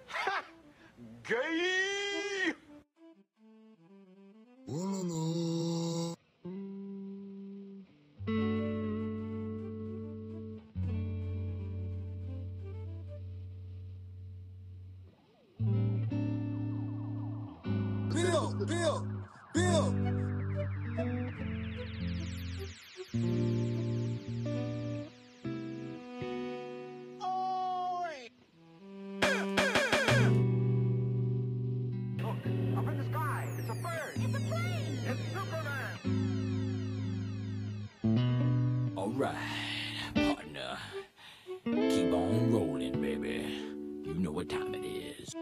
Gay! Oh, no. Bill! Look, up in the sky, it's a bird. It's a plane. It's Superman. All right, partner. Keep on rolling, baby. You know what time it is.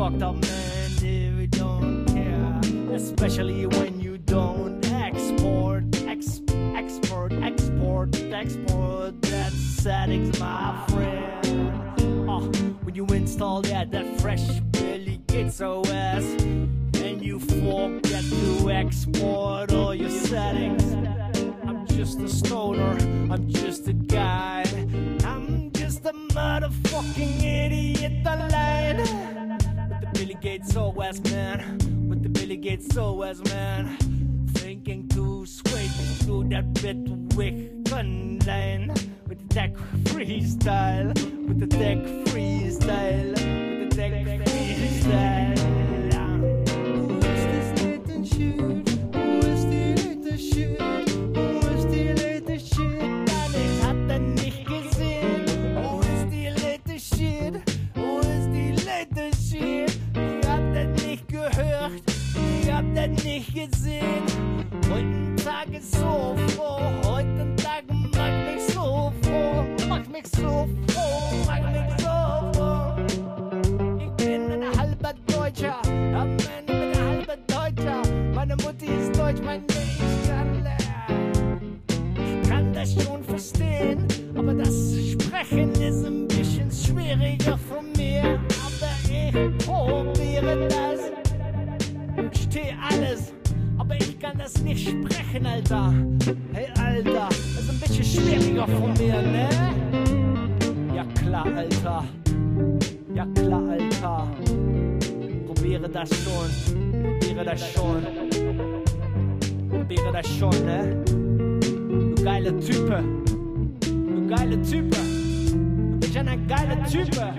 fucked up, man, if you don't care. Especially when you don't export. That settings, my friend. When you install that fresh Billy Gates OS, and you forget to export all your settings. I'm just a stoner, I'm just a guy, I'm just a motherfucking idiot online. With the Billy Gates OS, man, with the Billy Gates OS, man. Thinking to switch to that bit Wiccan line. With the tech freestyle, with the tech freestyle, with the tech freestyle. Who is this latest shit? Who is the latest shit? Who is the latest shit? Das hat nicht gesehen. Who is the latest shit? Who is the latest shit? Ich hab das nicht gehört, ich hab das nicht gesehen. Heute Tag ist so froh, heute Tag macht mich so froh, macht mich so froh, macht mich so froh. Ich bin ein halber Deutscher, Mann, ich bin ein halber Deutscher. Meine Mutti ist deutsch, mein ich kann das schon verstehen, aber das Sprechen ist ein bisschen schwieriger von mir. Aber ich probiere das, verstehe alles. Aber ich kann das nicht sprechen, Alter. Hey, Alter, das ist ein bisschen schwieriger von mir, ne? Ja klar, Alter. Ja klar, Alter. Probiere das schon. Probiere das schon. Probiere das schon, ne? Du geile Type. Du geile Type. Du bist eine geile Type.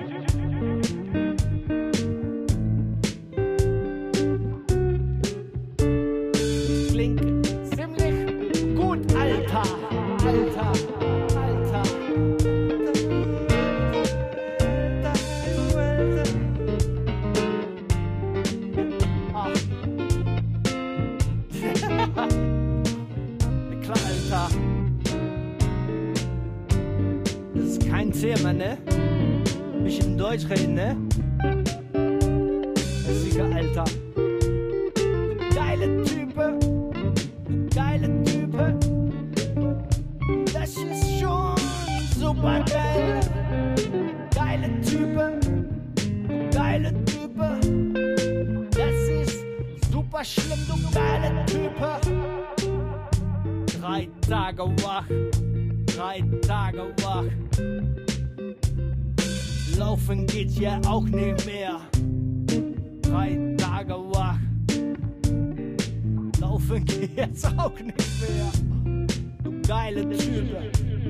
Thema, ne? Bisschen Deutsch reden, ne? Sicher, Alter. Geile Type. Geile Type. Das ist schon super geil. Geile Type. Geile Type. Das ist super schlimm, du geile Type. 3 Tage wach. 3 Tage wach. Laufen geht ja auch nicht mehr. 3 Tage wach. Laufen geht jetzt auch nicht mehr. Du geile Type.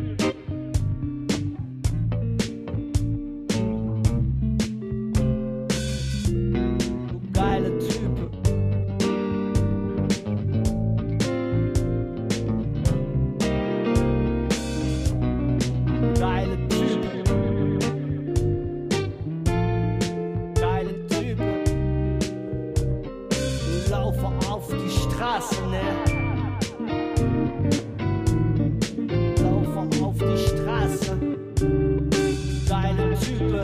Du geile Type. Geile Type. Auf die Straße, ne? Laufe auf die Straße. Geile Type.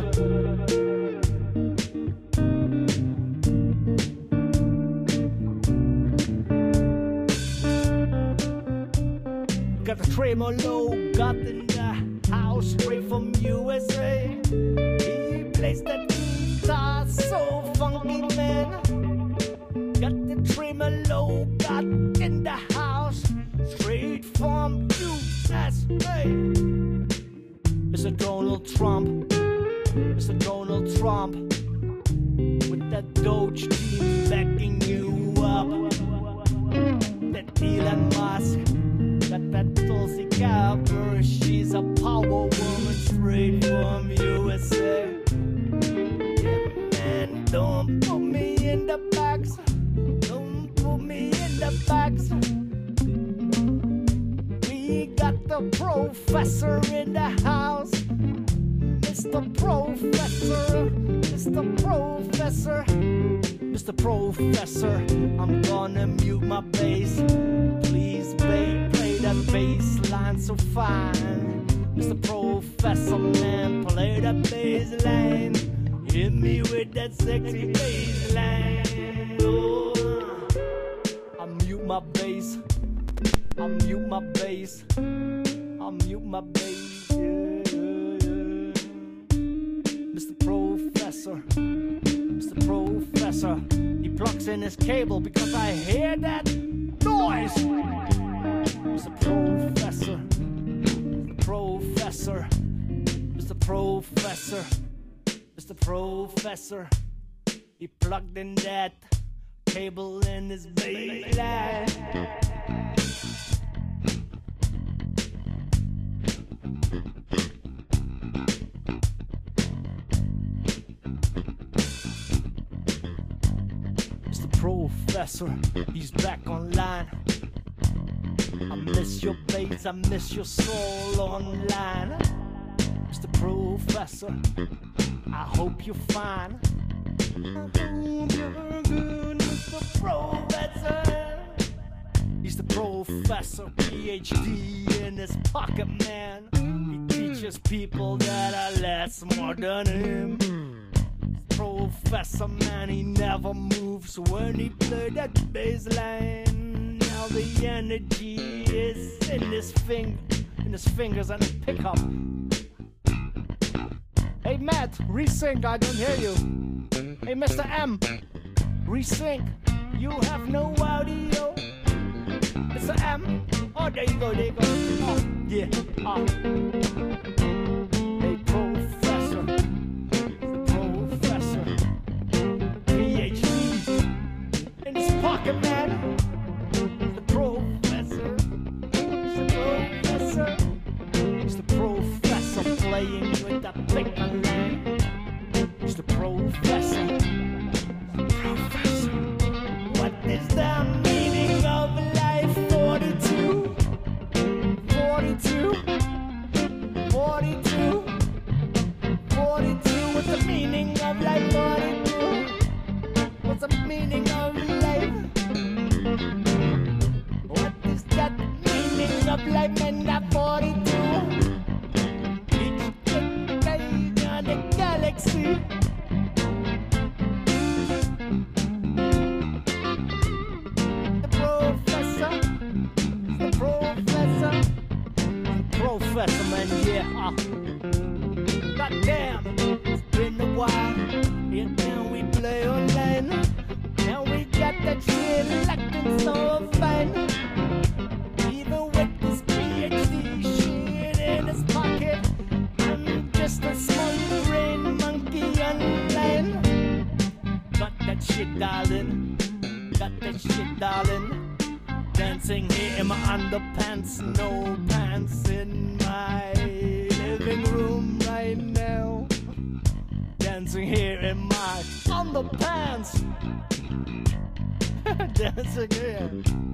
Got the tremolo, got in the house straight from USA. He plays that guitar so funky, man. Got the tremolo, got in the house, straight from USA. Mr. Donald Trump, Mr. Donald Trump, with that Doge team backing you up. That Elon Musk, got that Tulsi Gabbard, she's a power woman straight from USA. Yeah, man, don't put me in the box. Put me in the box. We got the professor in the house. Mr. Professor, Mr. Professor, Mr. Professor, I'm gonna mute my bass. Please play that bass line so fine. Mr. Professor, man, play that bass line. Hit me with that sexy bass line. Oh, I mute my bass. I mute my bass. I mute my bass. Yeah. Mr. Professor, Mr. Professor, he plugs in his cable because I hear that noise. Mr. Professor, Mr. Professor, Mr. Professor, Mr. Professor, he plugged in that cable in his bass line. Professor, he's back online. I miss your bass, I miss your soul online. Mr. Professor, I hope you're fine. Mr. Professor, he's the professor, PhD in his pocket, man. He teaches people that are less more than him. Professor, man, he never moves when he play that bass line. Now the energy is in his fingers and the pickup. Hey Matt, resync, I don't hear you. Hey Mr. M, resync, you have no audio. Mr. M, oh there you go, there you go. Oh, yeah, Hey Professor, pocket man, the professor, he's the professor playing with the picker line. He's the professor, What is the meaning of life? 42, 42, 42, 42. What's the meaning of life? 42. What's the meaning of life? What is that meaning of life in that 42? Each day on the galaxy. The professor, man, yeah. Goddamn, it's been a while. And now we play online. Now we got that shit acting so fine. Even with this PhD shit in his pocket, I'm just a small brain monkey online. Got that shit, darling. Got that shit, darling. Dancing here in my underpants, no pants in my living room right now. Dancing here in my underpants. Dancing here.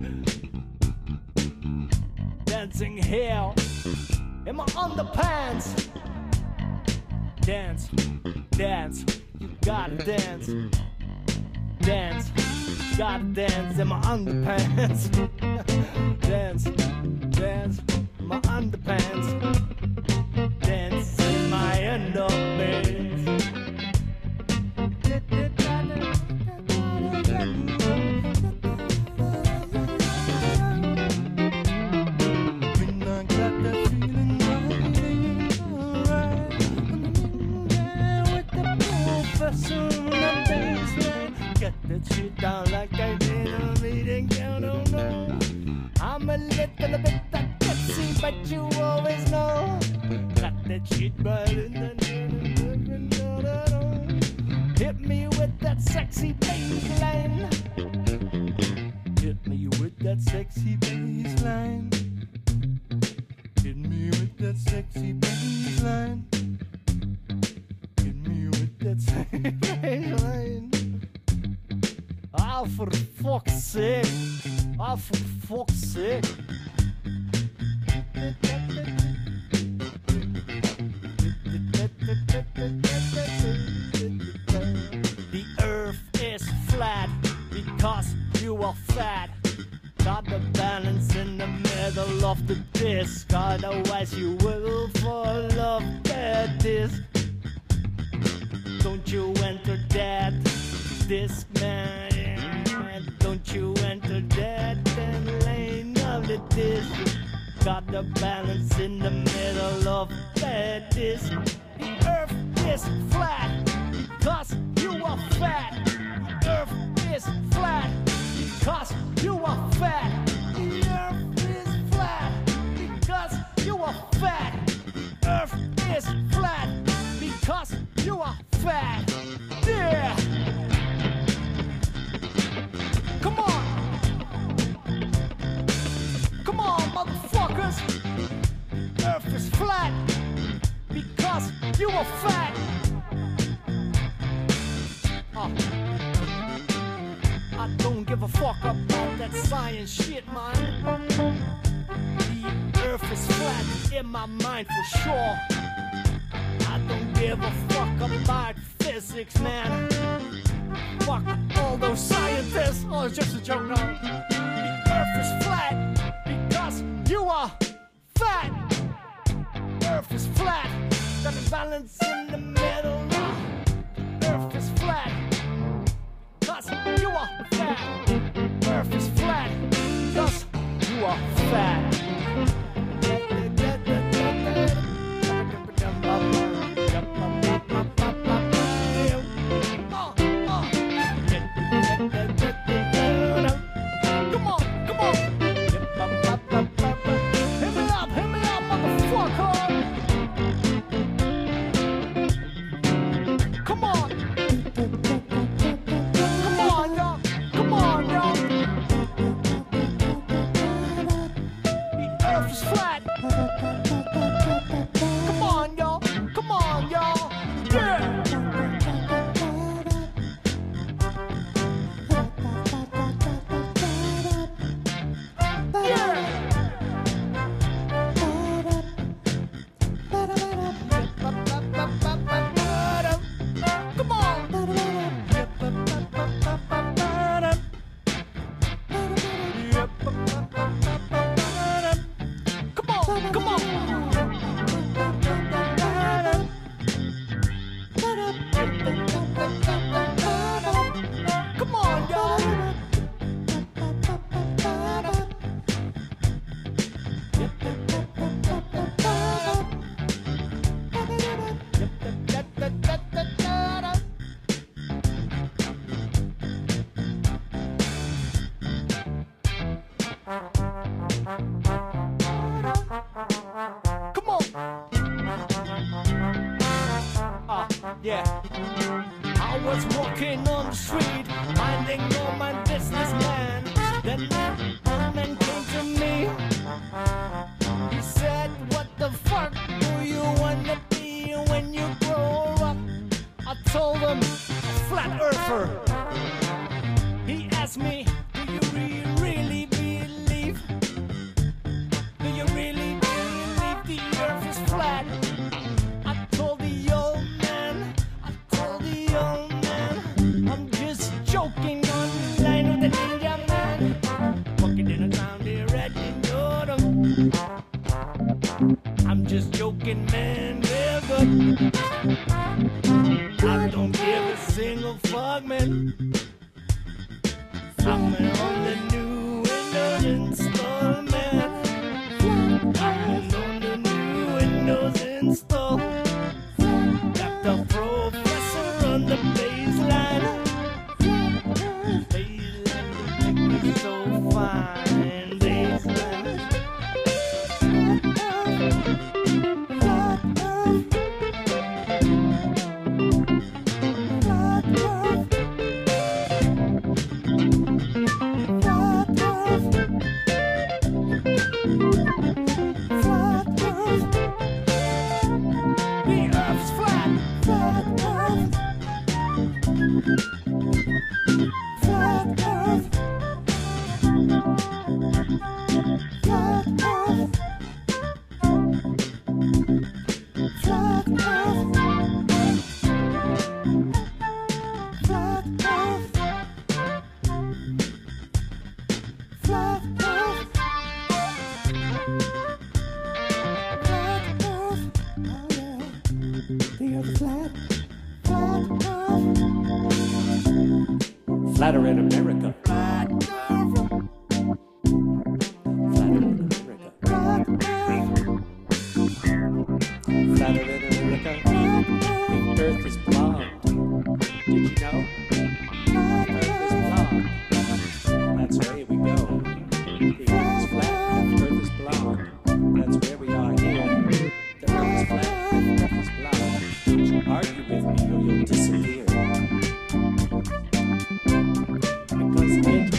Dancing here in my underpants. Dance, dance, you gotta dance. Dance, gotta dance in my underpants. Dance, dance, my underpants. Dance in my underpants. Get that shit down like I did a meeting down, oh no. I'm a little bit that tipsy, but you always know. Got that shit right in the hit me with that sexy bass line. Hit me with that sexy bass line. Hit me with that sexy bass line. Hit me with that sexy bass line. Ah, for fuck's sake. Ah, for fuck's sake. The earth is flat because you are fat. Got the balance in the middle of the disc, otherwise you will fall off the disc. Don't you enter that, this man. Don't you enter that lane of the disc. Got the balance in the middle of that disc. The earth is flat because you are fat. The earth is flat because you are fat. The earth is flat because you are fat. The earth is flat because you are fat. Yeah. Come on. Come on, motherfuckers. Earth is flat because you are fat. I don't give a fuck about that science shit, man. The earth is flat in my mind for sure. I don't give a fuck about physics, man. Fuck all those scientists. Oh, it's just a joke now. The earth is flat because you are fat. Earth is flat. Got a balance in the middle. Earth is flat because you are fat. Earth is flat because you are fat. Come on, come on. Hit me up, motherfucker. Come on. Come on, y'all. Come on, y'all. The earth is flat. Come on, y'all. Come on, y'all. Yeah. Yeah, I was walking on the street, minding all my business, man. Then a man came to me. He said, what the fuck do you wanna be when you grow up? I told him, a flat earther. He asked me, do you really believe? Do you really believe the earth is flat? I told the old man, I'm just joking on the line with the ninja man. Walking in a town there at the Nodum. I'm just joking, man, real good. I don't give a single fuck, man. I'm on the new Windows install, man. I'm on the new Windows install. Got the professor on the baseline. Baseline, it's so fine. Baseline. Flat Earth. Flatter in America. Flatter in America. Flatter in America. The earth is blonde. Did you know? The earth is blonde. That's where we go. The earth is flat. The earth is blonde. That's where we are here. The earth is flat. The earth is blonde. Don't you argue with me or you'll disappear. Because it's the earth.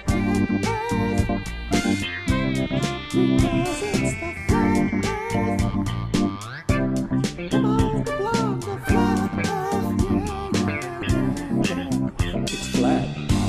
Because it's the flat earth. Come on, the blonde, the flat earth. Yeah. It's flat.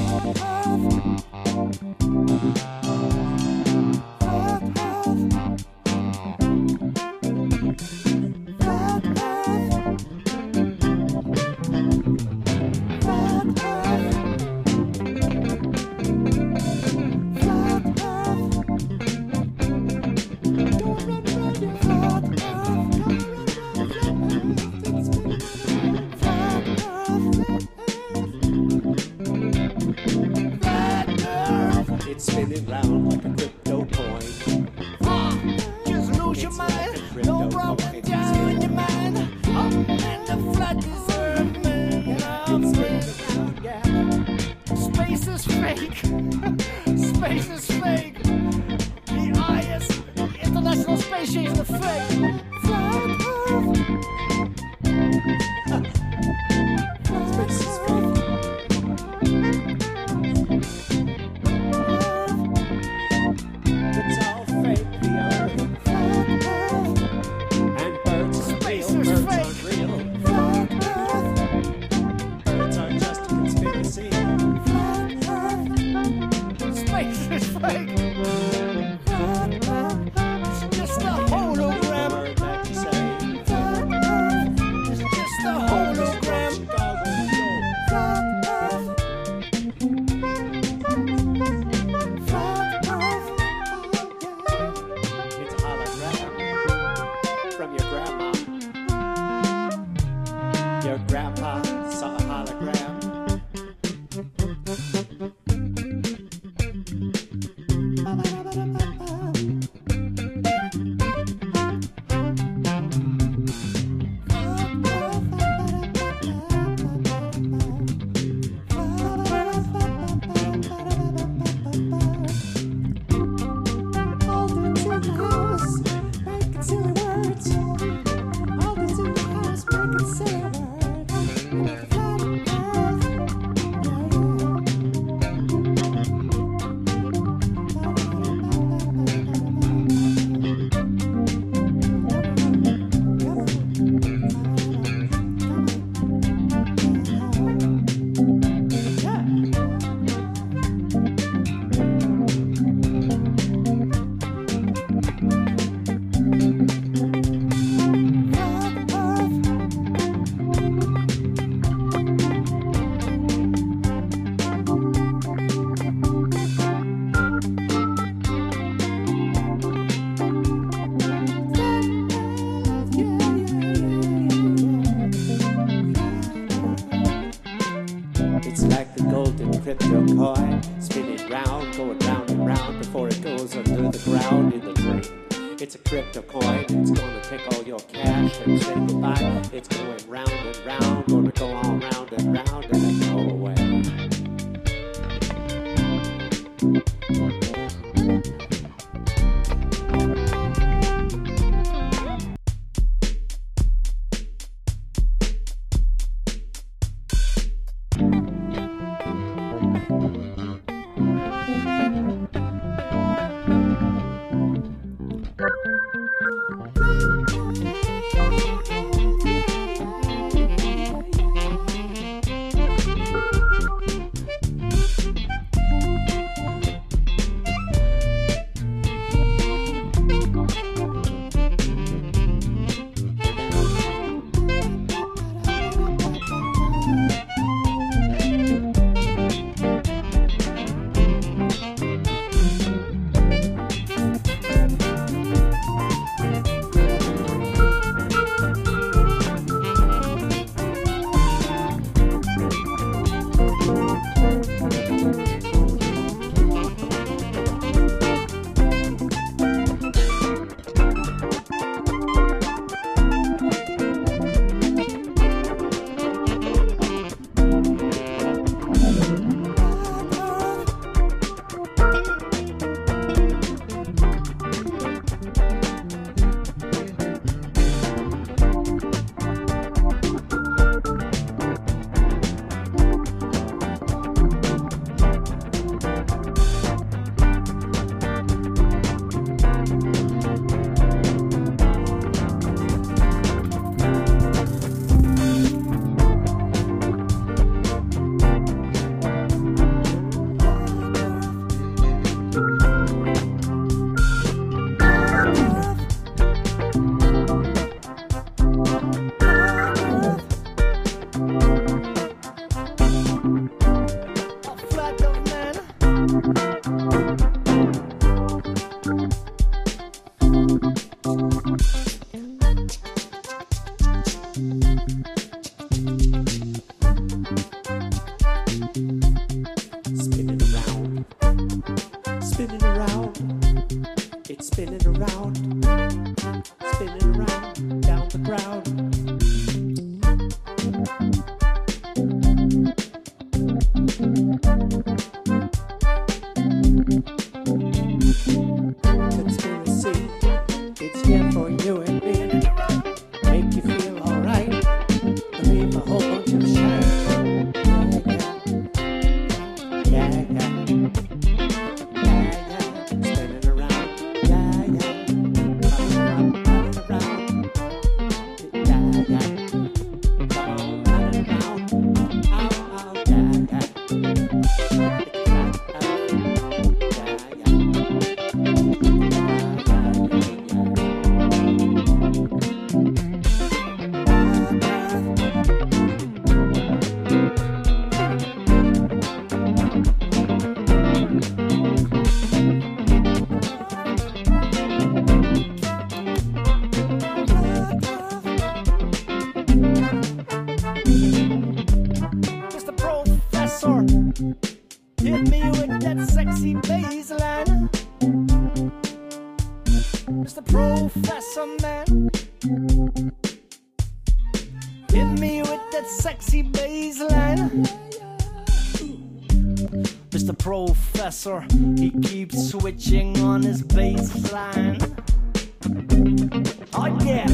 It's spinning round like a crypto coin. Just lose your mind. No problem down in your mind. Up and the flat is earth, man. It's spinning around, yeah. Space is fake. Space is fake. The IS, International Space Station, is fake. Flat Earth. Space is fake. It's all fake, the earth. And birds are Space real, is birds fake. aren't real. Birds are just a conspiracy. Space is fake. It's just a hologram. Word that you say. It's just a hologram. Chicago, New York. It's a hologram from your grandma. Your grandpa saw a hologram. It's like the golden crypto coin, spinning round, going round and round before it goes under the ground in the drain. It's a crypto coin, it's gonna take all your cash and say goodbye. It's going round and round, gonna go all round and round and then go away. spinning around down the ground. Conspiracy, it's here for you and me. Make you feel alright. Leave a whole bunch of shit. Yeah, yeah. Spinning around. Yeah, yeah. Running around. Yeah, yeah. Come on, running around. Ow, ow, yeah, yeah. Mr. Professor, hit me with that sexy bassline. Mr. Professor, man, hit me with that sexy bassline. Mr. Professor, he keeps switching on his bassline. Oh yeah.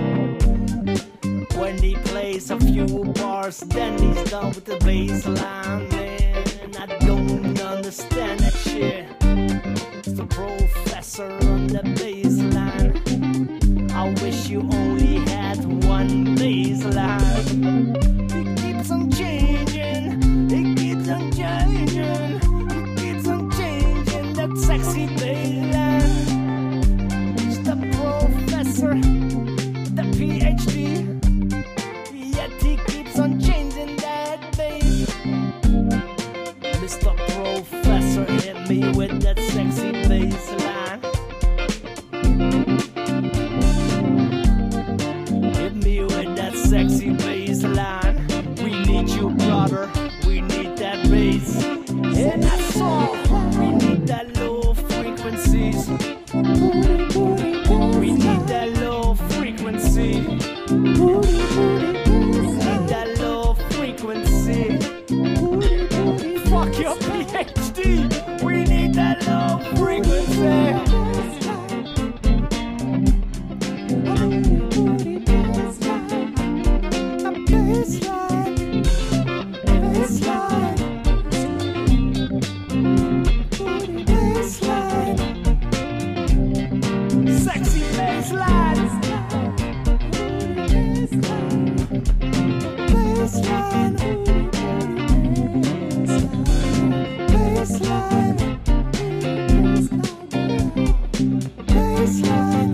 When he plays a few bars, then he's done with the bassline. Man, I don't understand that shit. It's the Professor on the bassline. I wish you only had one bassline. It keeps on changing, it keeps on changing, it keeps on changing. That sexy bassline. It's the Professor, the PhD. Yet he keeps on changing that bass. Mr. Professor, hit me with that sexy bass line. Hit me with that sexy bass line. We need you, brother. We need that bass. And that's all. We need that low frequencies. We need that low frequency. That low frequency. Fuck your PhD. We need that low frequency. A bassline, bassline, bassline, sexy bassline. Baseline, baseline, baseline,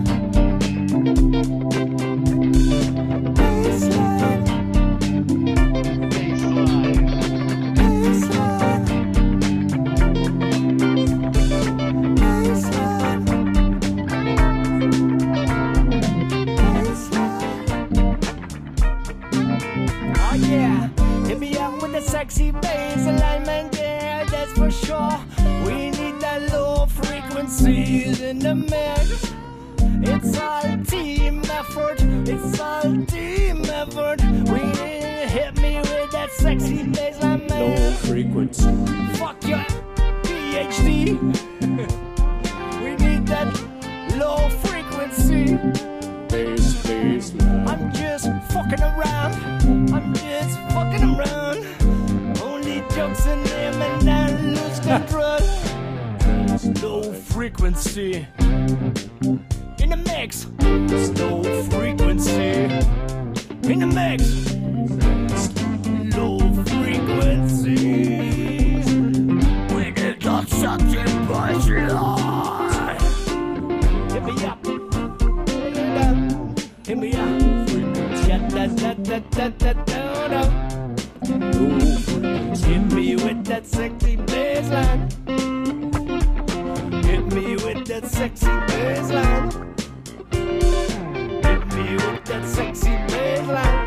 oh yeah, hit me up with the sexy bass alignment, yeah, that's for sure. We need that low frequencies in the mix. It's all team effort, it's all team effort. We hit me with that sexy bass line, man. Low frequency. Fuck your PhD. We need that low frequency. Baseline. I'm just fucking around. I'm just fucking around. Only jokes in them and I lose control. Low frequency in the mix. Low frequency in the mix. Low frequency. We get got something by line. Hit me up. Hit me up. Yeah, da. Hit me with that sexy bassline. Hit me with that sexy bassline. Hit me with that sexy bassline.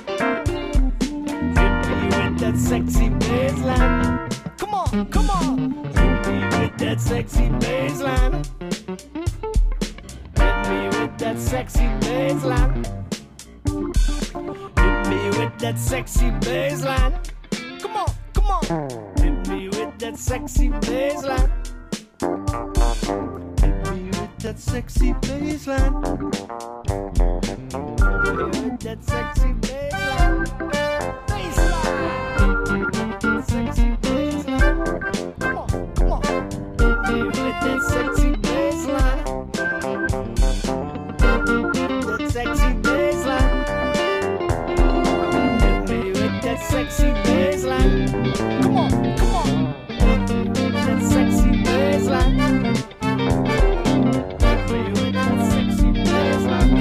Hit me with that sexy bassline. Come on, come on. Hit me with that sexy bassline. sexy bassline. Hit me with that sexy bassline. Come on, come on. Hit me with that sexy bassline. Hit me with that sexy bassline. Hit me with that sexy bassline. Bassline. Sexy bassline. Come on, come on. Hit me with that sexy bassline. That sexy bassline. Hit me with that sexy bassline. Come on, come on. That sexy bassline. Hit me with that sexy bassline.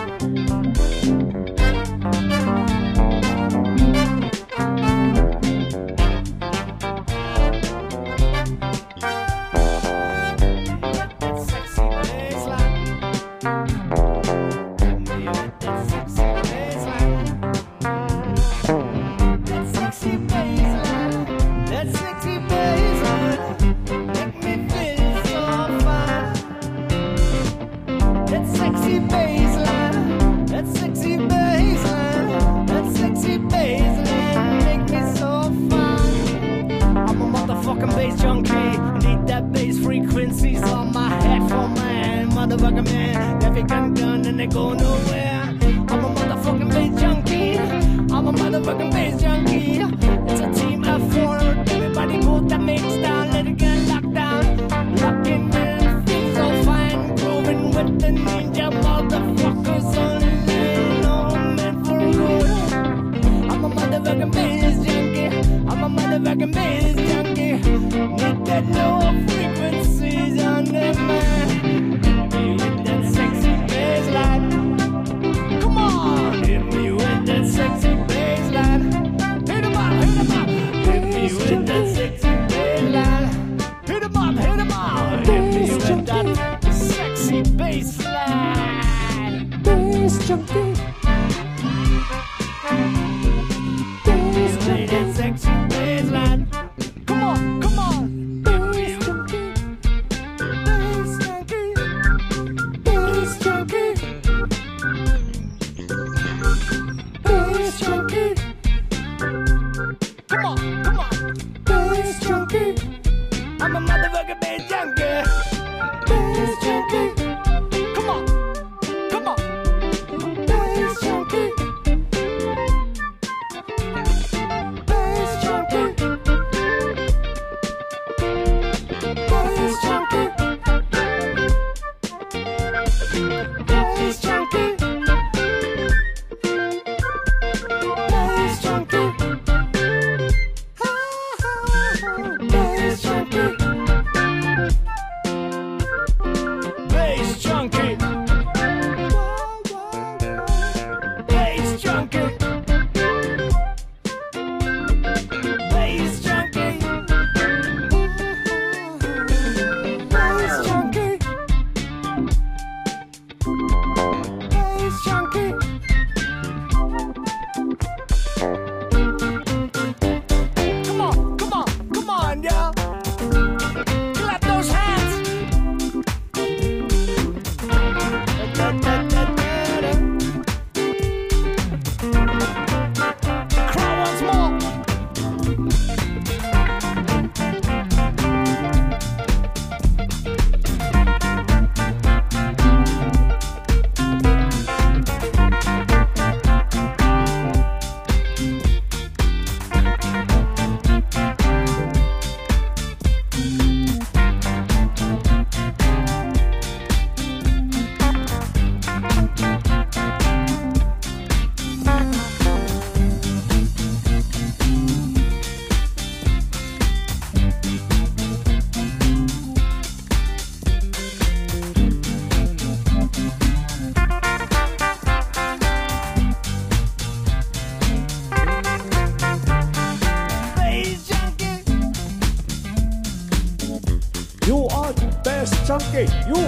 junkie.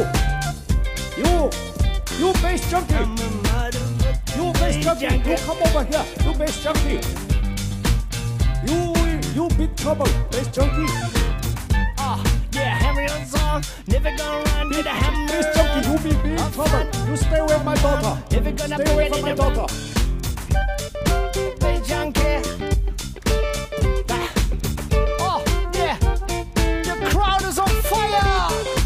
You bass junkie. You bass junkie. You come over here. You bass junkie. You big trouble, bass junkie. Yeah, hammer on song. Never gonna run with a hammer. Bass junkie. You be big trouble. You stay away from my daughter. If you're gonna Stay away be from my in the daughter. big junkie. Oh, yeah. The crowd is on fire.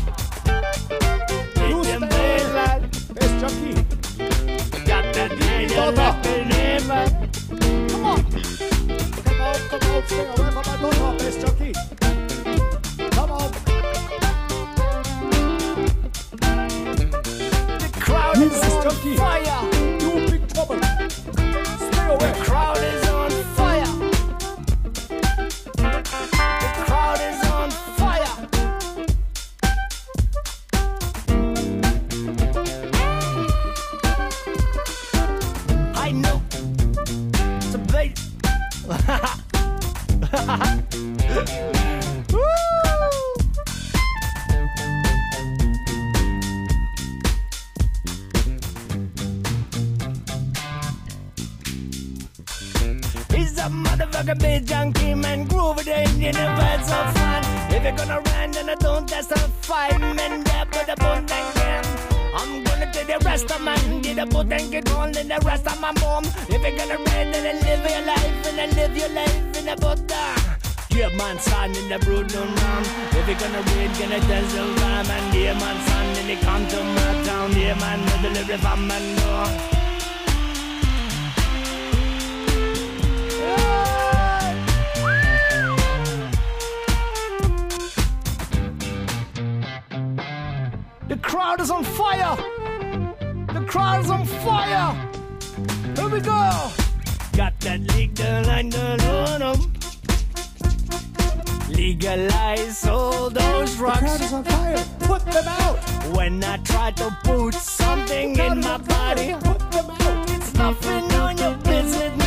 You stay away. Bass junkie. Got that little rapping in my. Come on. Come out, stay away from my daughter, bass junkie. Come on. The crowd is Bass on junkie. fire. You big trouble. Stay away. The crowd is on fire. The crowd is on fire. I know. It's a bait. Woo! He's a motherfucking big junkie man, groove with the Indian and vibes so fun. If you're gonna run, then I don't testify. Men there put the boot and can. I'm gonna do the rest of man, get a boot and get on in the rest of my mom. If you're gonna run, then I live your life, and I live your life in the Buddha. Yeah, man, son in the brood no man. If you're gonna read, gonna dance the rhyme. And yeah, man, son, and they come to my town. Yeah, man, with the lyric from my door. The crowd is on fire! The crowd is on fire! Here we go! Got that legal, legalize all those The crowd drugs. is on fire. Put them out. When I try to put something in my body, Put them out. it's nothing on your business.